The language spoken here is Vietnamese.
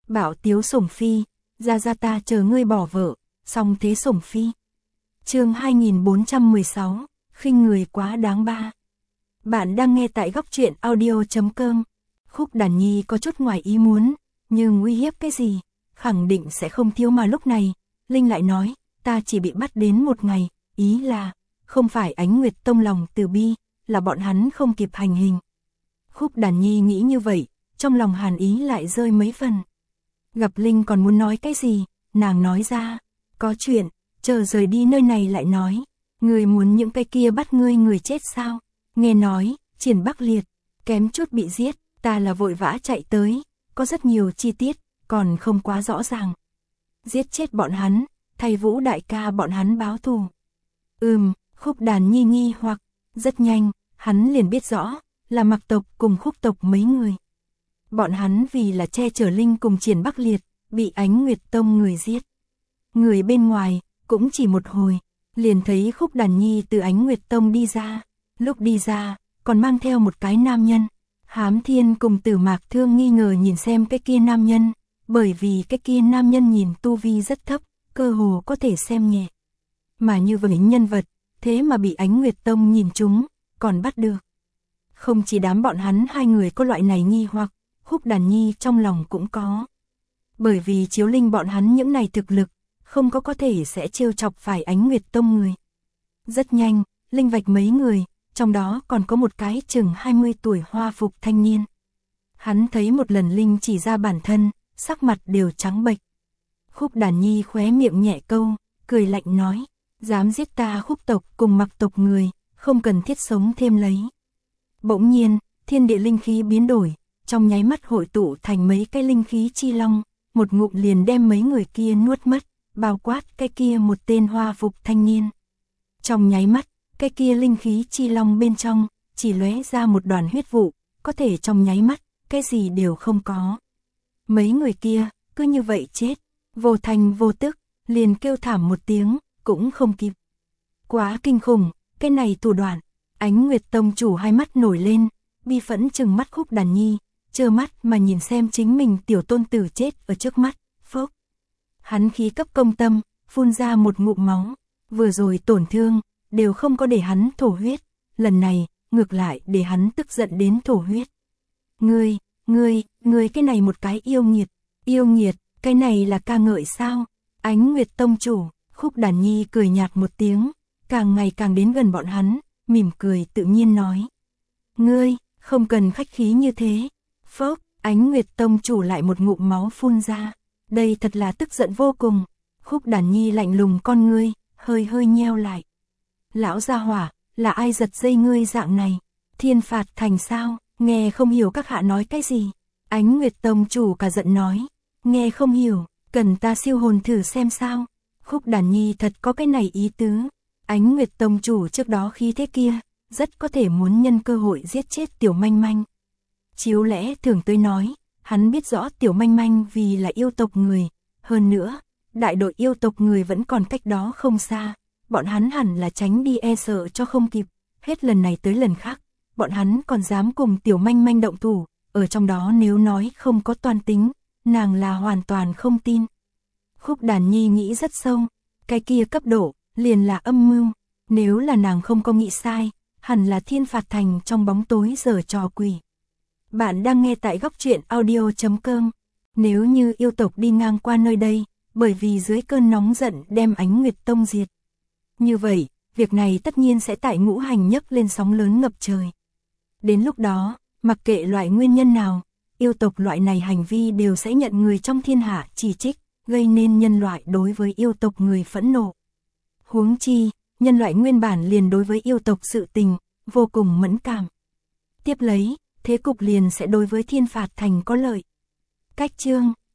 Bạo tiếu sủng phi, ra ta chờ ngươi bỏ vợ, song thế sủng phi. Chương 2416, khinh người quá đáng ba. Bạn đang nghe tại góc truyện audio.com. Khúc Đàn Nhi có chút ngoài ý muốn, nhưng uy hiếp cái gì, khẳng định sẽ không thiếu mà lúc này, Linh lại nói, ta chỉ bị bắt đến một ngày, ý là, không phải Ánh Nguyệt Tông lòng từ bi, là bọn hắn không kịp hành hình. Khúc Đàn Nhi nghĩ như vậy, trong lòng hàn ý lại rơi mấy phần. Gặp Linh còn muốn nói cái gì, nàng nói ra, có chuyện, chờ rời đi nơi này lại nói, người muốn những cái kia bắt ngươi người chết sao, nghe nói, Triển Bắc Liệt, kém chút bị giết, ta là vội vã chạy tới, có rất nhiều chi tiết, còn không quá rõ ràng. Giết chết bọn hắn, thay Vũ đại ca bọn hắn báo thù. Khúc Đàn Nhi nghi hoặc, rất nhanh, hắn liền biết rõ, là Mặc tộc cùng Khúc tộc mấy người. Bọn hắn vì là che chở Linh cùng Triển Bắc Liệt, bị Ánh Nguyệt Tông người giết. Người bên ngoài, cũng chỉ một hồi, liền thấy Khúc Đàn Nhi từ Ánh Nguyệt Tông đi ra, lúc đi ra, còn mang theo một cái nam nhân. Hám Thiên cùng Tử Mạc Thương nghi ngờ nhìn xem cái kia nam nhân, bởi vì cái kia nam nhân nhìn tu vi rất thấp, cơ hồ có thể xem nhẹ. Mà như vậy nhân vật, thế mà bị Ánh Nguyệt Tông nhìn trúng, còn bắt được. Không chỉ đám bọn hắn hai người có loại này nghi hoặc, Khúc Đàn Nhi trong lòng cũng có. Bởi vì Chiếu Linh bọn hắn những này thực lực, không có thể sẽ trêu chọc phải Ánh Nguyệt Tông người. Rất nhanh, Linh vạch mấy người, trong đó còn có một cái chừng 20 tuổi hoa phục thanh niên. Hắn thấy một lần Linh chỉ ra bản thân, sắc mặt đều trắng bệch. Khúc Đàn Nhi khóe miệng nhẹ câu, cười lạnh nói, dám giết ta Khúc tộc cùng Mặc tộc người, không cần thiết sống thêm lấy. Bỗng nhiên, thiên địa linh khí biến đổi, trong nháy mắt hội tụ thành mấy cái linh khí chi long, một ngụm liền đem mấy người kia nuốt mất, bao quát cái kia một tên hoa phục thanh niên. Trong nháy mắt, cái kia linh khí chi long bên trong, chỉ lóe ra một đoàn huyết vụ, có thể trong nháy mắt, cái gì đều không có. Mấy người kia, cứ như vậy chết, vô thành vô tức, liền kêu thảm một tiếng, cũng không kịp. Quá kinh khủng, cái này thủ đoạn. Ánh Nguyệt Tông chủ hai mắt nổi lên, bi phẫn trừng mắt Khúc Đàn Nhi, trơ mắt mà nhìn xem chính mình tiểu tôn tử chết ở trước mắt, phốc. Hắn khí cấp công tâm, phun ra một ngụm máu, vừa rồi tổn thương, đều không có để hắn thổ huyết, lần này, ngược lại để hắn tức giận đến thổ huyết. Ngươi cái này một cái yêu nghiệt, cái này là ca ngợi sao? Ánh Nguyệt Tông chủ, Khúc Đàn Nhi cười nhạt một tiếng, càng ngày càng đến gần bọn hắn, mỉm cười tự nhiên nói. Ngươi, không cần khách khí như thế. Phốc, Ánh Nguyệt Tông chủ lại một ngụm máu phun ra. Đây thật là tức giận vô cùng. Khúc Đàn Nhi lạnh lùng con ngươi, hơi nheo lại. Lão gia hỏa, là ai giật dây ngươi dạng này? Thiên phạt thành sao? Nghe không hiểu các hạ nói cái gì? Ánh Nguyệt Tông chủ cả giận nói. Nghe không hiểu, cần ta siêu hồn thử xem sao? Khúc Đàn Nhi thật có cái này ý tứ. Ánh Nguyệt Tông chủ trước đó khí thế kia, rất có thể muốn nhân cơ hội giết chết Tiểu Manh Manh. Chiếu lẽ thường tới nói, hắn biết rõ Tiểu Manh Manh vì là yêu tộc người, hơn nữa, đại đội yêu tộc người vẫn còn cách đó không xa, bọn hắn hẳn là tránh đi e sợ cho không kịp, hết lần này tới lần khác, bọn hắn còn dám cùng Tiểu Manh Manh động thủ, ở trong đó nếu nói không có toan tính, nàng là hoàn toàn không tin. Khúc Đàn Nhi nghĩ rất sâu, cái kia cấp độ, liền là âm mưu, nếu là nàng không có nghĩ sai, hẳn là Thiên phạt thành trong bóng tối giở trò quỷ. Bạn đang nghe tại góc truyện audio.com. Nếu như yêu tộc đi ngang qua nơi đây, bởi vì dưới cơn nóng giận đem Ánh Nguyệt Tông diệt. Như vậy, việc này tất nhiên sẽ tại Ngũ Hành nhấc lên sóng lớn ngập trời. Đến lúc đó, mặc kệ loại nguyên nhân nào, yêu tộc loại này hành vi đều sẽ nhận người trong thiên hạ chỉ trích, gây nên nhân loại đối với yêu tộc người phẫn nộ. Huống chi, nhân loại nguyên bản liền đối với yêu tộc sự tình, vô cùng mẫn cảm. Tiếp lấy, thế cục liền sẽ đối với Thiên phạt thành có lợi. Cách chương,